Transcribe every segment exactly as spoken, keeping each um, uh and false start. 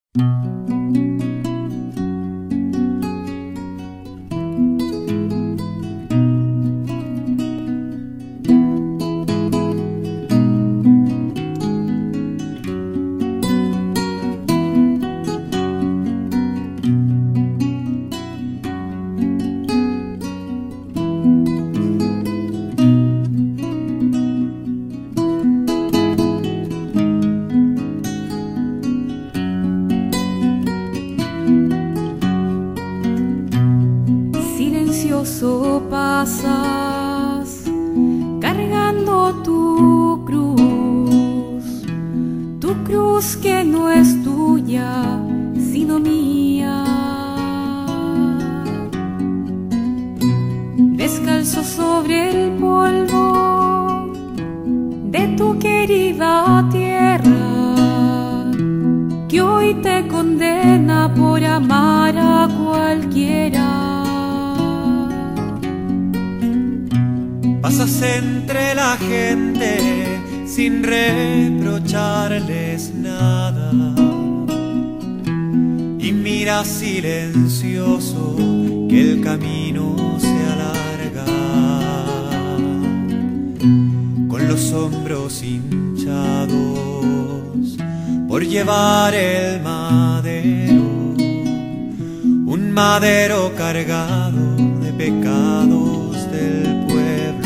Silencioso pasas cargando tu cruz, tu cruz que no es tuya sino mía. Descalzo sobre el polvo de tu querida tierra, que hoy te condena por amar a cualquiera. Pasas entre la gente sin reprocharles nada y miras silencioso que el camino se alarga, con los hombros hinchados por llevar el madero, un madero cargado de pecados del pueblo.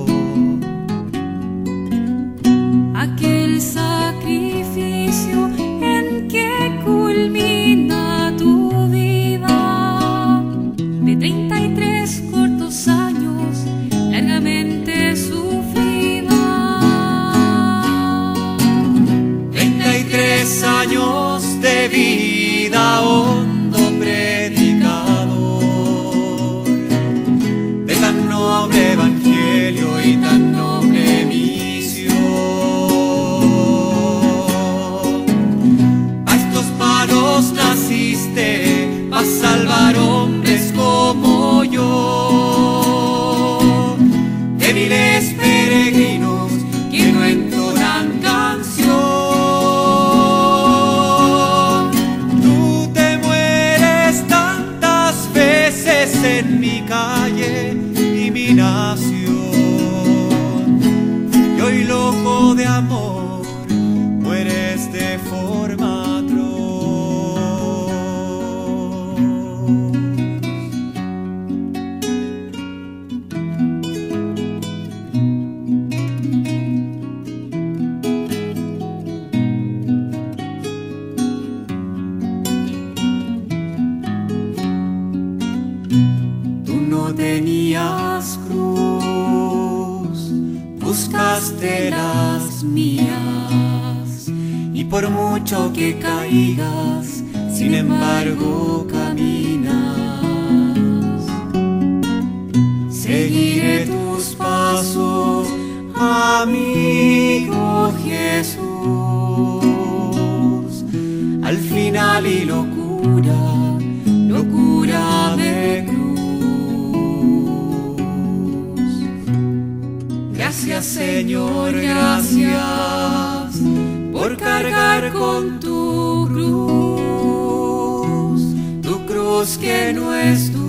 Aquel sacrificio en que culmina tu vida de treinta y tres cortos años largamente sufrida. Treinta y tres años de vida, hondo predicador de tan noble evangelio y tan noble misión. A estos palos naciste, a salvar hombres como yo, débiles peregrinos que no entonan canción. Tú te mueres tantas veces en mi calle y mi nación, y hoy loco de amor mueres de forma atroz. Tú no tenías cruz, buscaste las mías, y por mucho que caigas, sin embargo caminas. Seguiré tus pasos, amigo Jesús, al final y locura, locura de cruz. Gracias, Señor, gracias por cargar con tu cruz, tu cruz que no es tu